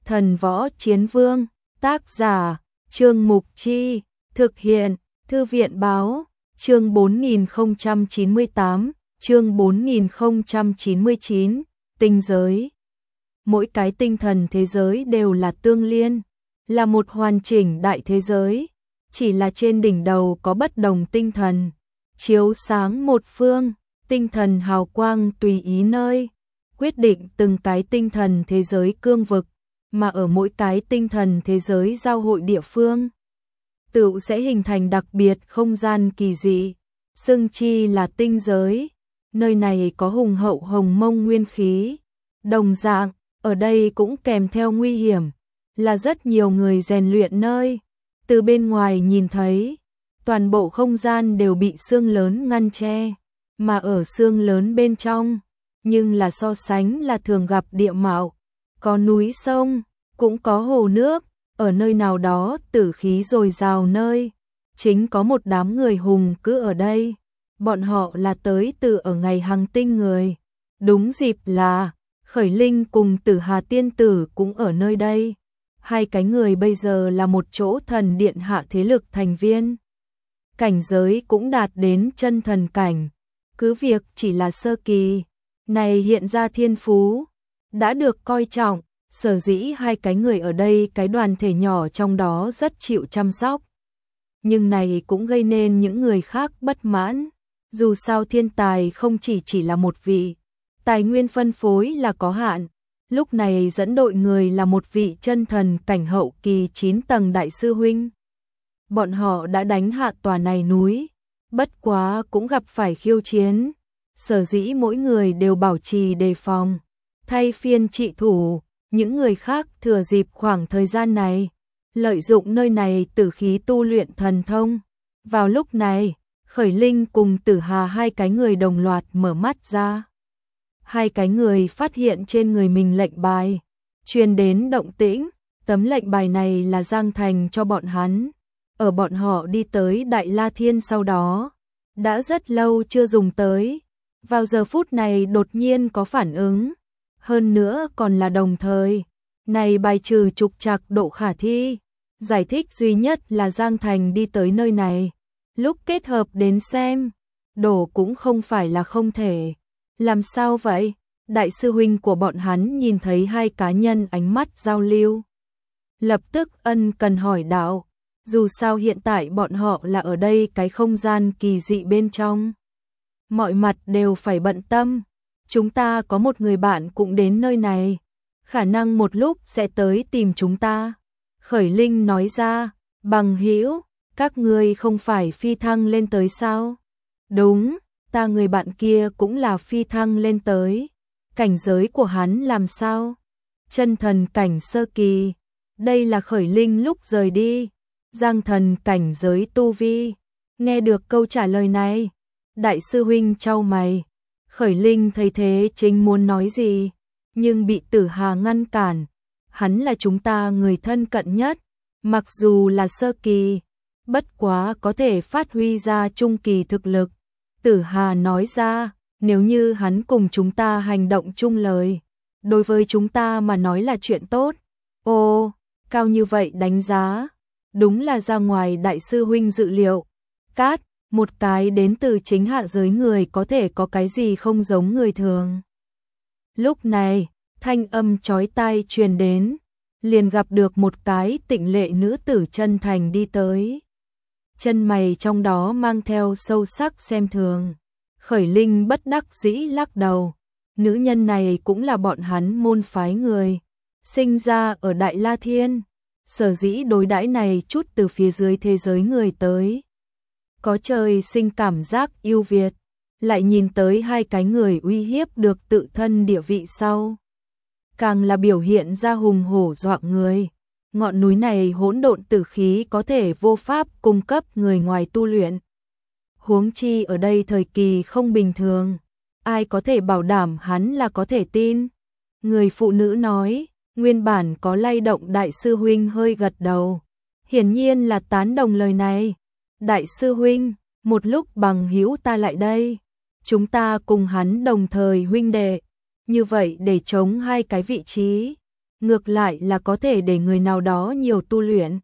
Thần Võ Chiến Vương, tác giả, Trương Mục Chi, thực hiện, Thư viện Báo, chương 4098, chương 4099, tinh giới. Mỗi cái tinh thần thế giới đều là tương liên, là một hoàn chỉnh đại thế giới, chỉ là trên đỉnh đầu có bất đồng tinh thần, chiếu sáng một phương, tinh thần hào quang tùy ý nơi, quyết định từng cái tinh thần thế giới cương vực, mà ở mỗi cái tinh thần thế giới giao hội địa phương, tự sẽ hình thành đặc biệt không gian kỳ dị, xưng chi là tinh giới. Nơi này có hùng hậu hồng mông nguyên khí, đồng dạng, ở đây cũng kèm theo nguy hiểm, là rất nhiều người rèn luyện nơi. Từ bên ngoài nhìn thấy, toàn bộ không gian đều bị xương lớn ngăn che, mà ở xương lớn bên trong, nhưng là so sánh là thường gặp địa mạo, có núi sông, cũng có hồ nước, ở nơi nào đó tử khí dồi dào nơi, chính có một đám người hùng cứ ở đây. Bọn họ là tới từ ở ngày Hằng Tinh người, đúng dịp là Khởi Linh cùng Tử Hà Tiên Tử cũng ở nơi đây. Hai cái người bây giờ là một chỗ thần điện hạ thế lực thành viên. Cảnh giới cũng đạt đến chân thần cảnh, cứ việc chỉ là sơ kỳ, này hiện ra thiên phú, đã được coi trọng, sở dĩ hai cái người ở đây cái đoàn thể nhỏ trong đó rất chịu chăm sóc. Nhưng này cũng gây nên những người khác bất mãn. Dù sao thiên tài không chỉ là một vị, tài nguyên phân phối là có hạn. Lúc này dẫn đội người là một vị chân thần cảnh hậu kỳ 9 tầng đại sư huynh. Bọn họ đã đánh hạ tòa này núi, bất quá cũng gặp phải khiêu chiến. Sở dĩ mỗi người đều bảo trì đề phòng, thay phiên trị thủ, những người khác thừa dịp khoảng thời gian này, lợi dụng nơi này tử khí tu luyện thần thông. Vào lúc này, Khởi Linh cùng Tử Hà hai cái người đồng loạt mở mắt ra. Hai cái người phát hiện trên người mình lệnh bài, truyền đến động tĩnh, tấm lệnh bài này là Giang Thành cho bọn hắn. Ở bọn họ đi tới Đại La Thiên sau đó, đã rất lâu chưa dùng tới, vào giờ phút này đột nhiên có phản ứng, hơn nữa còn là đồng thời. Này bài trừ trục trặc độ khả thi, giải thích duy nhất là Giang Thành đi tới nơi này. Lúc kết hợp đến xem, đổ cũng không phải là không thể. Làm sao vậy? Đại sư huynh của bọn hắn nhìn thấy hai cá nhân ánh mắt giao lưu, lập tức ân cần hỏi đạo, dù sao hiện tại bọn họ là ở đây cái không gian kỳ dị bên trong. Mọi mặt đều phải bận tâm, chúng ta có một người bạn cũng đến nơi này, khả năng một lúc sẽ tới tìm chúng ta. Khởi Linh nói ra, bằng hữu, các ngươi không phải phi thăng lên tới sao? Đúng, ta người bạn kia cũng là phi thăng lên tới. Cảnh giới của hắn làm sao? Chân thần cảnh sơ kỳ. Đây là Khởi Linh lúc rời đi. Giang thần cảnh giới tu vi. Nghe được câu trả lời này, đại sư huynh chau mày. Khởi Linh thấy thế chính muốn nói gì, nhưng bị Tử Hà ngăn cản. Hắn là chúng ta người thân cận nhất, mặc dù là sơ kỳ, bất quá có thể phát huy ra trung kỳ thực lực. Tử Hà nói ra, nếu như hắn cùng chúng ta hành động chung lời, đối với chúng ta mà nói là chuyện tốt. Ồ, cao như vậy đánh giá, đúng là ra ngoài đại sư huynh dự liệu. Cát, một cái đến từ chính hạ giới người có thể có cái gì không giống người thường. Lúc này, thanh âm chói tai truyền đến, liền gặp được một cái tịnh lệ nữ tử chân thành đi tới. Chân mày trong đó mang theo sâu sắc xem thường. Khởi Linh bất đắc dĩ lắc đầu. Nữ nhân này cũng là bọn hắn môn phái người, sinh ra ở Đại La Thiên, sở dĩ đối đãi này chút từ phía dưới thế giới người tới. Có trời sinh cảm giác yêu Việt, lại nhìn tới hai cái người uy hiếp được tự thân địa vị sau. Càng là biểu hiện ra hùng hổ dọa người. Ngọn núi này hỗn độn tử khí có thể vô pháp cung cấp người ngoài tu luyện. Huống chi ở đây thời kỳ không bình thường, ai có thể bảo đảm hắn là có thể tin. Người phụ nữ nói, nguyên bản có lay động đại sư huynh hơi gật đầu. Hiển nhiên là tán đồng lời này. Đại sư huynh, một lúc bằng hữu ta lại đây. Chúng ta cùng hắn đồng thời huynh đệ. Như vậy để chống hai cái vị trí. ngược lại là có thể để người nào đó nhiều tu luyện.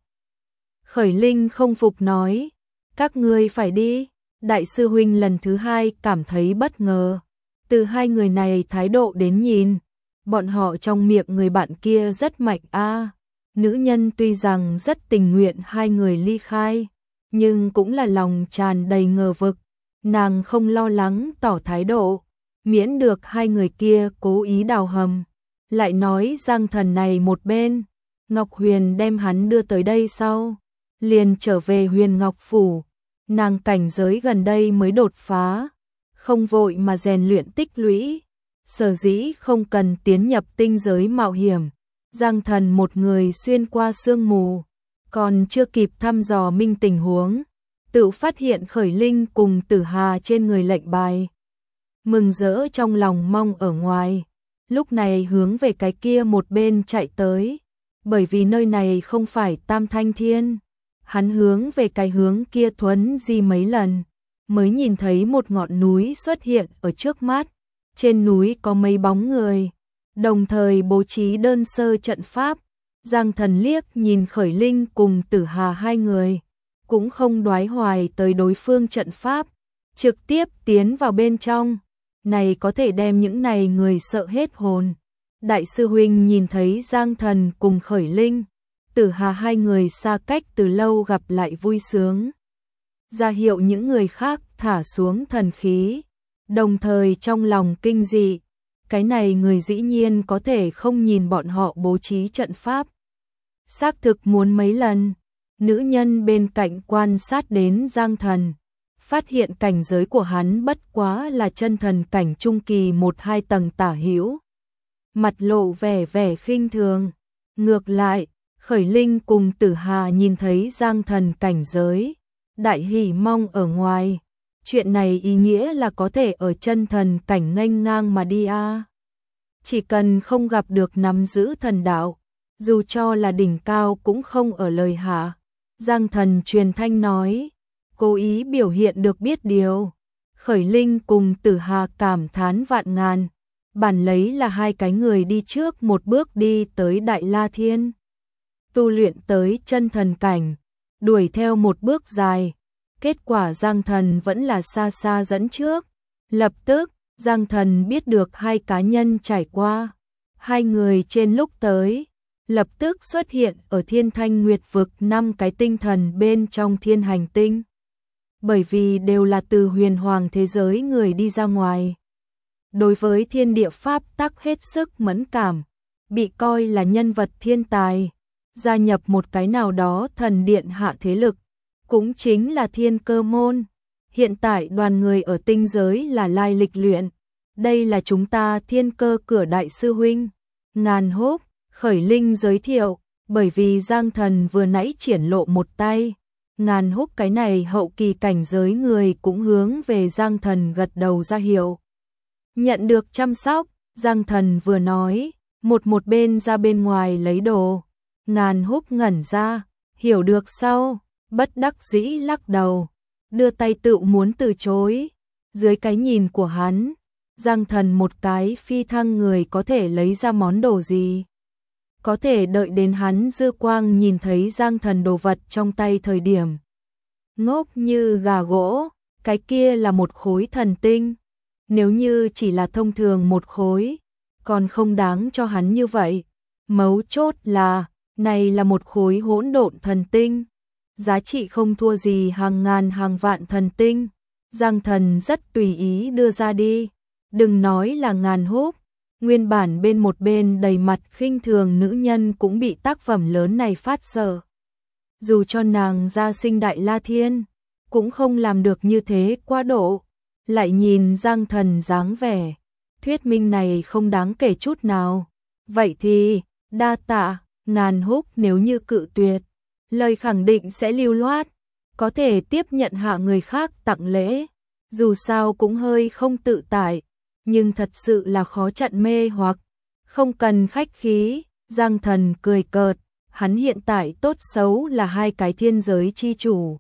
Khởi Linh không phục nói, các ngươi phải đi. Đại sư huynh lần thứ hai cảm thấy bất ngờ. Từ hai người này thái độ đến nhìn, bọn họ trong miệng người bạn kia rất mạnh a. Nữ nhân tuy rằng rất tình nguyện hai người ly khai, nhưng cũng là lòng tràn đầy ngờ vực. Nàng không lo lắng tỏ thái độ, miễn được hai người kia cố ý đào hầm. Lại nói Giang Thần này một bên, Ngọc Huyền đem hắn đưa tới đây sau, liền trở về Huyền Ngọc Phủ. Nàng cảnh giới gần đây mới đột phá, không vội mà rèn luyện tích lũy, sở dĩ không cần tiến nhập tinh giới mạo hiểm. Giang Thần một người xuyên qua sương mù, còn chưa kịp thăm dò minh tình huống, tự phát hiện Khởi Linh cùng Tử Hà trên người lệnh bài. Mừng rỡ trong lòng mong ở ngoài, lúc này hướng về cái kia một bên chạy tới, bởi vì nơi này không phải Tam Thanh Thiên. Hắn hướng về cái hướng kia thuấn di mấy lần, mới nhìn thấy một ngọn núi xuất hiện ở trước mắt. Trên núi có mấy bóng người, đồng thời bố trí đơn sơ trận pháp. Giang Thần liếc nhìn Khởi Linh cùng Tử Hà hai người, cũng không đoái hoài tới đối phương trận pháp, trực tiếp tiến vào bên trong. Này có thể đem những này người sợ hết hồn. Đại sư huynh nhìn thấy Giang Thần cùng Khởi Linh, Tử Hà hai người xa cách từ lâu gặp lại vui sướng, ra hiệu những người khác thả xuống thần khí, đồng thời trong lòng kinh dị, cái này người dĩ nhiên có thể không nhìn bọn họ bố trí trận pháp. Xác thực muốn mấy lần, nữ nhân bên cạnh quan sát đến Giang Thần, phát hiện cảnh giới của hắn bất quá là chân thần cảnh trung kỳ 1-2 tầng tả hữu, mặt lộ vẻ khinh thường. Ngược lại, Khởi Linh cùng Tử Hà nhìn thấy Giang Thần cảnh giới, đại hỉ mong ở ngoài. Chuyện này ý nghĩa là có thể ở chân thần cảnh nghênh ngang mà đi a. Chỉ cần không gặp được nắm giữ thần đạo, dù cho là đỉnh cao cũng không ở lời hạ. Giang Thần truyền thanh nói, cố ý biểu hiện được biết điều. Khởi Linh cùng Tử Hà cảm thán vạn ngàn, bản lấy là hai cái người đi trước một bước đi tới Đại La Thiên, tu luyện tới chân thần cảnh, đuổi theo một bước dài. Kết quả Giang Thần vẫn là xa xa dẫn trước. Lập tức, Giang Thần biết được hai cá nhân trải qua. Hai người trên lúc tới, lập tức xuất hiện ở Thiên Thanh Nguyệt vực 5 cái tinh thần bên trong thiên hành tinh. Bởi vì đều là từ huyền hoàng thế giới người đi ra ngoài, đối với thiên địa pháp tắc hết sức mẫn cảm, bị coi là nhân vật thiên tài, gia nhập một cái nào đó thần điện hạ thế lực, cũng chính là Thiên Cơ môn. Hiện tại đoàn người ở tinh giới là lai lịch luyện, đây là chúng ta Thiên Cơ cửa đại sư huynh Ngàn Húc. Khởi Linh giới thiệu, bởi vì Giang Thần vừa nãy triển lộ một tay, Ngàn Húc cái này hậu kỳ cảnh giới người cũng hướng về Giang Thần gật đầu ra hiệu. Nhận được chăm sóc, Giang Thần vừa nói, một bên ra bên ngoài lấy đồ. Ngàn Húc ngẩn ra, hiểu được sau, bất đắc dĩ lắc đầu, đưa tay tự muốn từ chối. Dưới cái nhìn của hắn, Giang Thần một cái phi thăng người có thể lấy ra món đồ gì? Có thể đợi đến hắn dư quang nhìn thấy Giang Thần đồ vật trong tay thời điểm ngốc như gà gỗ, cái kia là một khối thần tinh. Nếu như chỉ là thông thường một khối, còn không đáng cho hắn như vậy. Mấu chốt là, này là một khối hỗn độn thần tinh, giá trị không thua gì hàng ngàn hàng vạn thần tinh. Giang Thần rất tùy ý đưa ra đi, đừng nói là Ngàn Húc, nguyên bản bên một bên đầy mặt khinh thường nữ nhân cũng bị tác phẩm lớn này phát sợ. Dù cho nàng gia sinh Đại La Thiên, cũng không làm được như thế quá độ. Lại nhìn Giang Thần dáng vẻ, thuyết minh này không đáng kể chút nào. Vậy thì, đa tạ. Ngàn Húc nếu như cự tuyệt, lời khẳng định sẽ lưu loát, có thể tiếp nhận hạ người khác tặng lễ, dù sao cũng hơi không tự tại, nhưng thật sự là khó chặn mê hoặc. Không cần khách khí. Giang Thần cười cợt, hắn hiện tại tốt xấu là hai cái thiên giới chi chủ,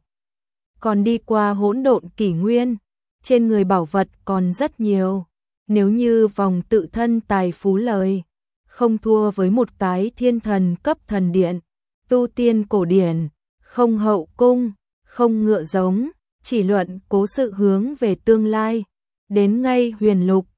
còn đi qua hỗn độn kỷ nguyên, trên người bảo vật còn rất nhiều, nếu như vòng tự thân tài phú lời, không thua với một cái thiên thần cấp thần điện, tu tiên cổ điển, không hậu cung, không ngựa giống, chỉ luận cố sự hướng về tương lai. Đến ngay huyền lục,